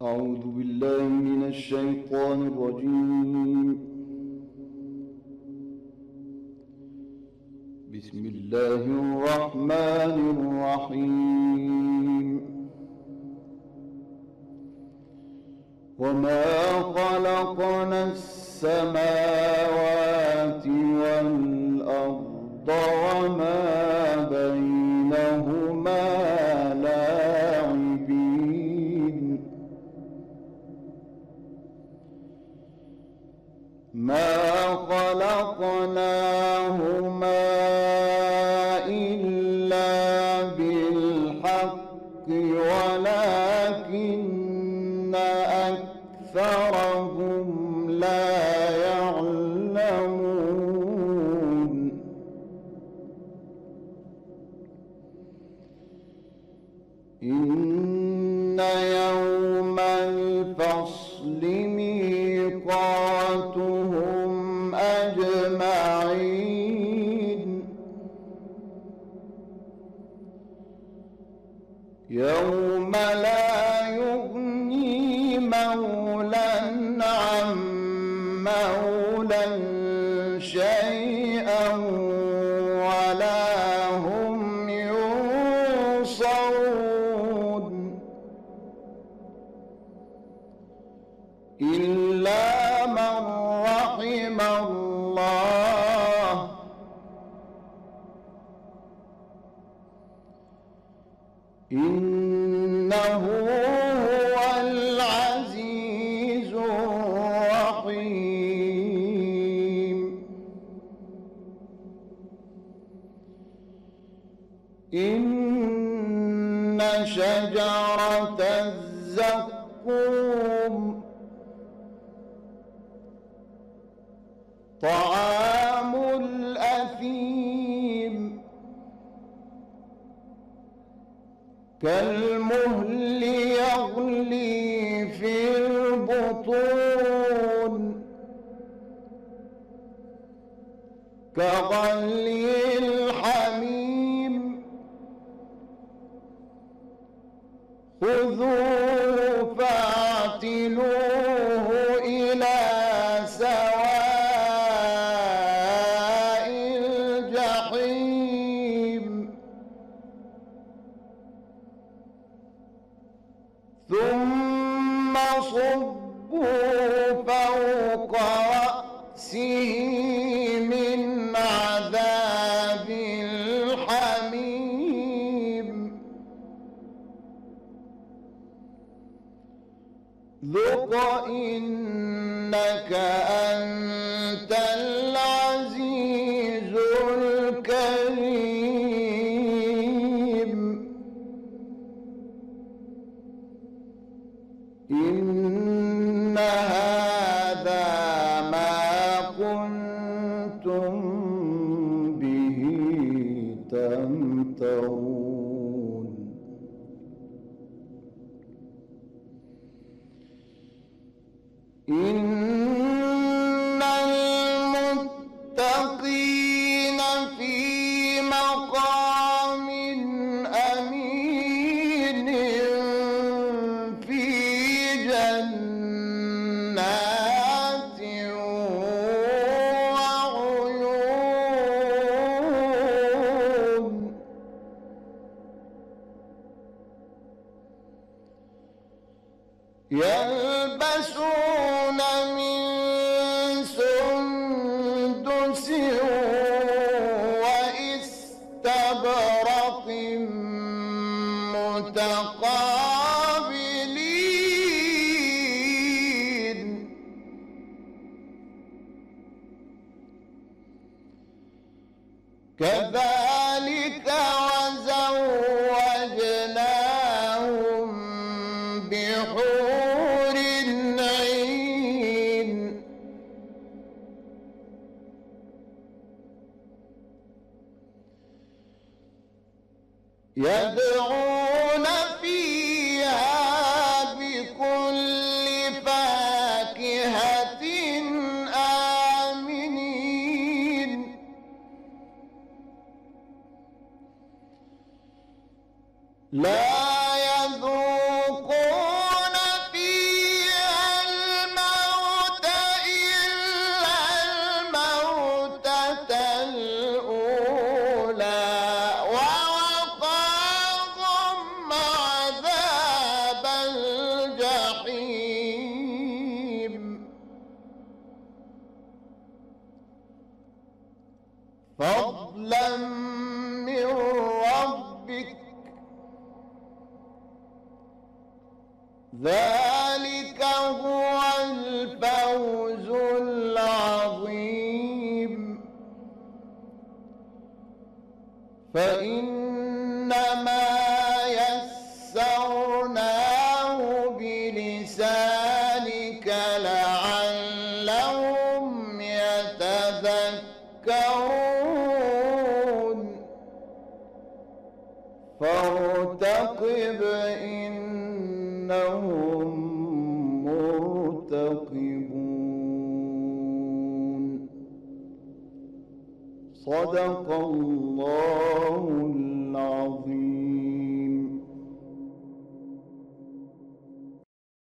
أعوذ بالله من الشيطان الرجيم. بسم الله الرحمن الرحيم. وما خلقنا السماوات والأرض وما بينهما لاعبين. ما خلقناهما إلا بالحق ولكن أكثرهم لا يعلمون. إن يوم الفصل ميقاتهم أجمعين. يوم لا يغني مولى عن مولى شيئا ولا هم ينصرون إلا من رحم الله. إنه هو العزيز الرحيم. إن شجرة الزقوم طعام الأثيم كالمهل يغلي في البطون كغلي الحميم. خذوه فاعتلوه إلى سواء الجحيم. ثم صبوا فوق رأسه من عذاب الحميم. ذق إنك أنت العزيز الكريم. إن هذا ما كنتم به تمترون. إن المتقين في مقام أمين في جنات وعيون. يلبسون من سندس واستبرق متقابلين. كذلك وزوجناهم بحور عين. يدعون فيها بكل فاكهة آمنين. لا يذوقون فيها ربك ذلك هو الفوز العظيم فإنما يسرناه بلسانك لعلهم يتذكرون فارتقب إنهم مرتقبون صدق الله